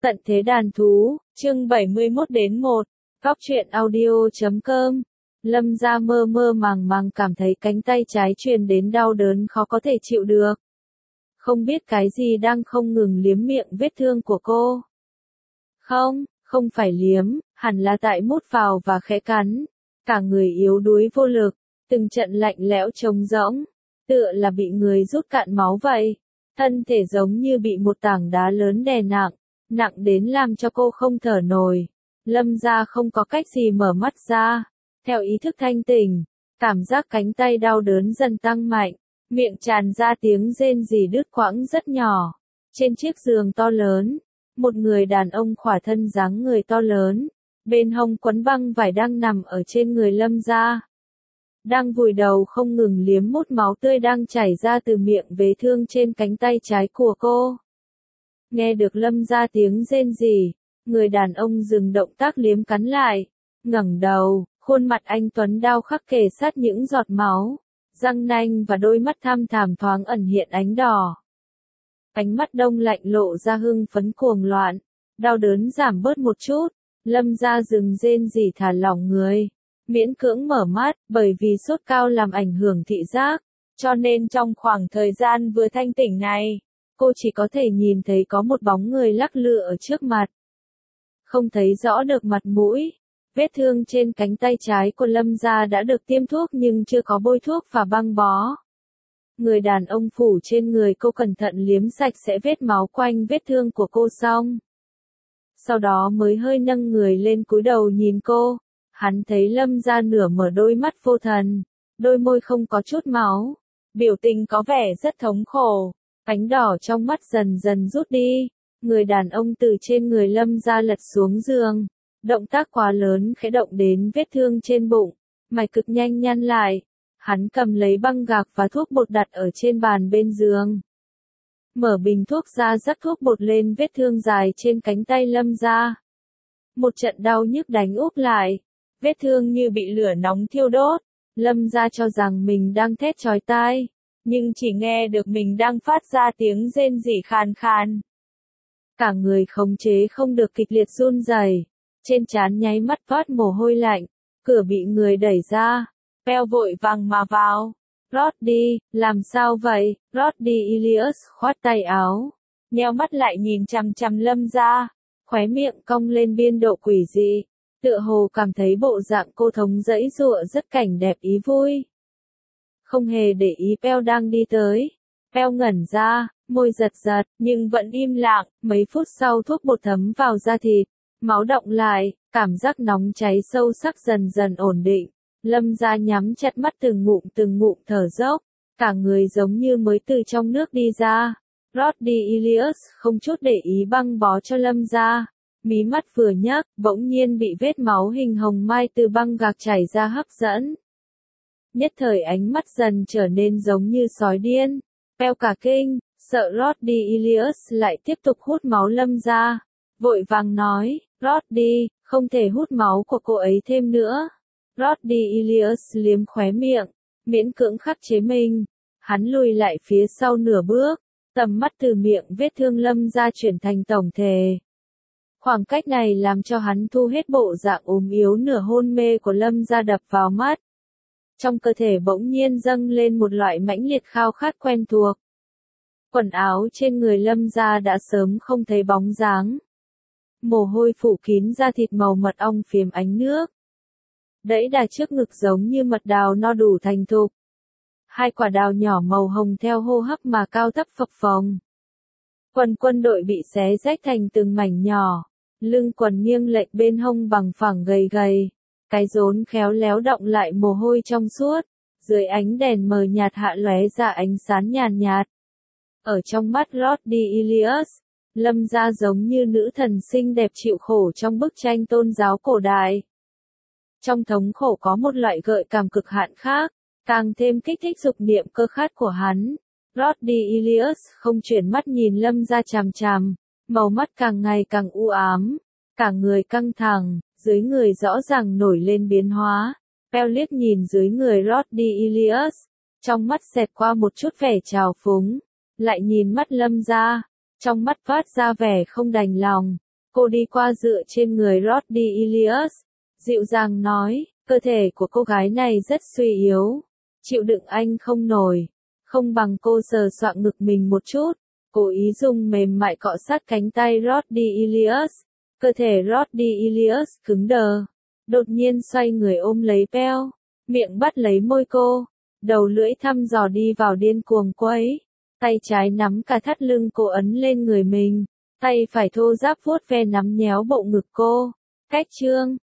Tận thế đàn thú, chương 71 đến 1, góc truyện audio.com. Lâm Gia mơ mơ màng màng cảm thấy cánh tay trái truyền đến đau đớn khó có thể chịu được. Không biết cái gì đang không ngừng liếm miệng vết thương của cô. Không phải liếm, hẳn là tại mút vào và khẽ cắn. Cả người yếu đuối vô lực, từng trận lạnh lẽo trống rỗng, tựa là bị người rút cạn máu vậy. Thân thể giống như bị một tảng đá lớn đè nặng, nặng đến làm cho cô không thở nổi. Lâm Gia không có cách gì mở mắt ra. Theo ý thức thanh tỉnh, cảm giác cánh tay đau đớn dần tăng mạnh, miệng tràn ra tiếng rên rỉ đứt quãng rất nhỏ. Trên chiếc giường to lớn, một người đàn ông khỏa thân dáng người to lớn, bên hông quấn băng vải đang nằm ở trên người Lâm Gia. Đang vùi đầu không ngừng liếm mút máu tươi đang chảy ra từ miệng vết thương trên cánh tay trái của cô. Nghe được Lâm Gia tiếng rên rỉ, người đàn ông dừng động tác liếm cắn lại, ngẩng đầu, khuôn mặt anh tuấn đau khắc kề sát những giọt máu, răng nanh và đôi mắt thăm thẳm thoáng ẩn hiện ánh đỏ. Ánh mắt đông lạnh lộ ra hưng phấn cuồng loạn, đau đớn giảm bớt một chút, Lâm Gia dừng rên rỉ thả lỏng người, miễn cưỡng mở mắt, bởi vì sốt cao làm ảnh hưởng thị giác, cho nên trong khoảng thời gian vừa thanh tỉnh này, cô chỉ có thể nhìn thấy có một bóng người lắc lư ở trước mặt. Không thấy rõ được mặt mũi. Vết thương trên cánh tay trái của Lâm Gia đã được tiêm thuốc nhưng chưa có bôi thuốc và băng bó. Người đàn ông phủ trên người cô cẩn thận liếm sạch sẽ vết máu quanh vết thương của cô xong. Sau đó mới hơi nâng người lên cúi đầu nhìn cô. Hắn thấy Lâm Gia nửa mở đôi mắt vô thần, đôi môi không có chút máu, biểu tình có vẻ rất thống khổ, ánh đỏ trong mắt dần dần rút đi. Người đàn ông từ trên người Lâm Gia lật xuống giường, động tác quá lớn khẽ động đến vết thương trên bụng, mày cực nhanh nhăn lại. Hắn cầm lấy băng gạc và thuốc bột đặt ở trên bàn bên giường. Mở bình thuốc ra rắc thuốc bột lên vết thương dài trên cánh tay Lâm Gia. Một trận đau nhức đánh úp lại, vết thương như bị lửa nóng thiêu đốt. Lâm Gia cho rằng mình đang thét chói tai, nhưng chỉ nghe được mình đang phát ra tiếng rên rỉ khàn khàn. Cả người khống chế không được kịch liệt run rẩy, trên trán nháy mắt toát mồ hôi lạnh, cửa bị người đẩy ra, Pell vội vàng mà vào. Roddy, làm sao vậy? Roddy Ilias khoát tay áo, nheo mắt lại nhìn chằm chằm Lâm Gia, khóe miệng cong lên biên độ quỷ dị, tựa hồ cảm thấy bộ dạng cô thống giãy giụa rất cảnh đẹp ý vui. Không hề để ý Pell đang đi tới. Pell ngẩn ra, môi giật giật, nhưng vẫn im lặng. Mấy phút sau thuốc bột thấm vào da thịt, máu đọng lại, cảm giác nóng cháy sâu sắc dần dần ổn định. Lâm Gia nhắm chặt mắt từng ngụm thở dốc, cả người giống như mới từ trong nước đi ra. Roddy Ilias không chút để ý băng bó cho Lâm Gia, mí mắt vừa nhấc, bỗng nhiên bị vết máu hình hồng mai từ băng gạc chảy ra hấp dẫn. Nhất thời ánh mắt dần trở nên giống như sói điên. Pell cả kinh, sợ Roddy Ilias lại tiếp tục hút máu Lâm Gia, vội vàng nói, Roddy, không thể hút máu của cô ấy thêm nữa. Roddy Ilias liếm khóe miệng, miễn cưỡng khắc chế mình. Hắn lùi lại phía sau nửa bước, tầm mắt từ miệng vết thương Lâm Gia chuyển thành tổng thể. Khoảng cách này làm cho hắn thu hết bộ dạng ốm yếu nửa hôn mê của Lâm Gia đập vào mắt. Trong cơ thể bỗng nhiên dâng lên một loại mãnh liệt khao khát quen thuộc. Quần áo trên người Lâm Gia đã sớm không thấy bóng dáng. Mồ hôi phủ kín da thịt màu mật ong phiếm ánh nước. Đẫy đà trước ngực giống như mật đào no đủ thành thục. Hai quả đào nhỏ màu hồng theo hô hấp mà cao thấp phập phồng. Quần quân đội bị xé rách thành từng mảnh nhỏ. Lưng quần nghiêng lệch bên hông bằng phẳng gầy gầy. Cái rốn khéo léo đọng lại mồ hôi trong suốt. Dưới ánh đèn mờ nhạt hạ lóe ra ánh sáng nhàn nhạt. Ở trong mắt Roddy Ilias, Lâm Gia giống như nữ thần xinh đẹp chịu khổ trong bức tranh tôn giáo cổ đại. Trong thống khổ có một loại gợi cảm cực hạn khác, càng thêm kích thích dục niệm cơ khát của hắn. Roddy Ilias không chuyển mắt nhìn Lâm Gia chằm chằm, màu mắt càng ngày càng u ám, cả người căng thẳng, dưới người rõ ràng nổi lên biến hóa. Pell liếc nhìn dưới người Roddy Ilias, trong mắt xẹt qua một chút vẻ trào phúng, lại nhìn mắt Lâm Gia, trong mắt phát ra vẻ không đành lòng. Cô đi qua dựa trên người Roddy Ilias, dịu dàng nói, cơ thể của cô gái này rất suy yếu, chịu đựng anh không nổi, không bằng cô sờ soạng ngực mình một chút, cố ý dùng mềm mại cọ sát cánh tay Roddy Ilias, cơ thể Roddy Ilias cứng đờ, đột nhiên xoay người ôm lấy Pearl, miệng bắt lấy môi cô, đầu lưỡi thăm dò đi vào điên cuồng quấy, tay trái nắm cả thắt lưng cô ấn lên người mình, tay phải thô ráp vuốt ve nắm nhéo bộ ngực cô, cách chương